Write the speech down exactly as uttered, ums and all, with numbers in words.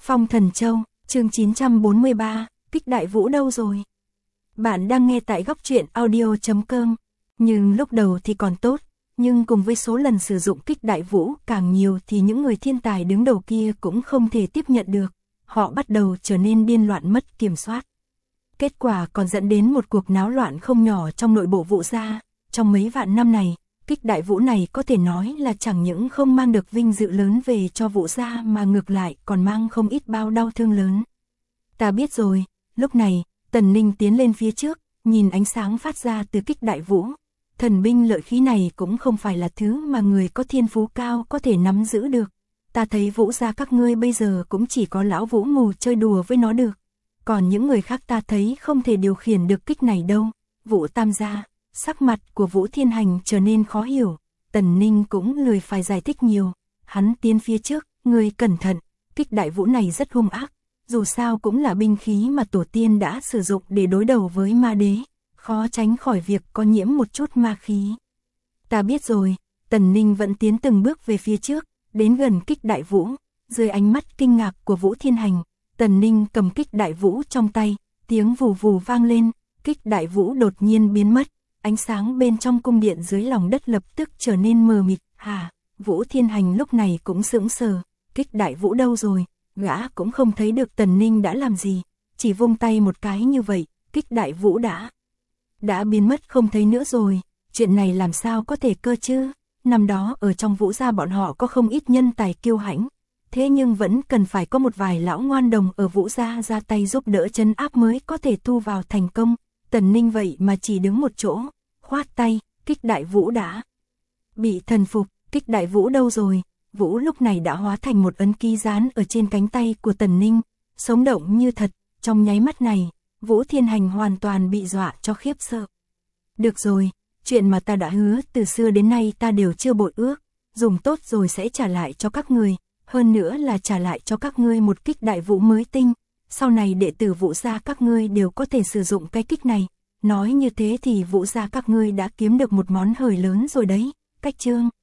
Phong Thần Châu, chương chín trăm bốn mươi ba, Kích Đại Vũ đâu rồi? Bạn đang nghe tại góc truyện audio chấm com. Nhưng lúc đầu thì còn tốt, nhưng cùng với số lần sử dụng Kích Đại Vũ càng nhiều thì những người thiên tài đứng đầu kia cũng không thể tiếp nhận được. Họ bắt đầu trở nên điên loạn mất kiểm soát. Kết quả còn dẫn đến một cuộc náo loạn không nhỏ trong nội bộ Vũ gia. Trong mấy vạn năm này, Kích Đại Vũ này có thể nói là chẳng những không mang được vinh dự lớn về cho Vũ gia mà ngược lại còn mang không ít bao đau thương lớn. Ta biết rồi, lúc này, Tần Ninh tiến lên phía trước, nhìn ánh sáng phát ra từ Kích Đại Vũ. Thần binh lợi khí này cũng không phải là thứ mà người có thiên phú cao có thể nắm giữ được. Ta thấy Vũ gia các ngươi bây giờ cũng chỉ có lão Vũ mù chơi đùa với nó được. Còn những người khác ta thấy không thể điều khiển được kích này đâu. Vũ Tam gia, sắc mặt của Vũ Thiên Hành trở nên khó hiểu. Tần Ninh cũng lười phải giải thích nhiều. Hắn tiến phía trước, người cẩn thận, Kích Đại Vũ này rất hung ác. Dù sao cũng là binh khí mà tổ tiên đã sử dụng để đối đầu với ma đế. Khó tránh khỏi việc có nhiễm một chút ma khí. Ta biết rồi, Tần Ninh vẫn tiến từng bước về phía trước, đến gần Kích Đại Vũ. Dưới ánh mắt kinh ngạc của Vũ Thiên Hành, Tần Ninh cầm Kích Đại Vũ trong tay, tiếng vù vù vang lên, Kích Đại Vũ đột nhiên biến mất, ánh sáng bên trong cung điện dưới lòng đất lập tức trở nên mờ mịt. Hả? Vũ Thiên Hành lúc này cũng sững sờ, Kích Đại Vũ đâu rồi? Gã cũng không thấy được Tần Ninh đã làm gì, chỉ vung tay một cái như vậy, Kích Đại Vũ đã đã biến mất không thấy nữa rồi. Chuyện này làm sao có thể cơ chứ? Năm đó ở trong Vũ gia bọn họ có không ít nhân tài kiêu hãnh, thế nhưng vẫn cần phải có một vài lão ngoan đồng ở Vũ gia ra tay giúp đỡ trấn áp mới có thể thu vào thành công. Tần Ninh vậy mà chỉ đứng một chỗ, khoát tay, Kích Đại Vũ đã bị thần phục. Kích Đại Vũ đâu rồi? Vũ lúc này đã hóa thành một ấn ký dán ở trên cánh tay của Tần Ninh, sống động như thật. Trong nháy mắt này, Vũ Thiên Hành hoàn toàn bị dọa cho khiếp sợ. Được rồi, chuyện mà ta đã hứa từ xưa đến nay ta đều chưa bội ước, dùng tốt rồi sẽ trả lại cho các người, hơn nữa là trả lại cho các ngươi một Kích Đại Vũ mới tinh. Sau này đệ tử Vũ gia các ngươi đều có thể sử dụng cái kích này. Nói như thế thì Vũ gia các ngươi đã kiếm được một món hời lớn rồi đấy. Cách chương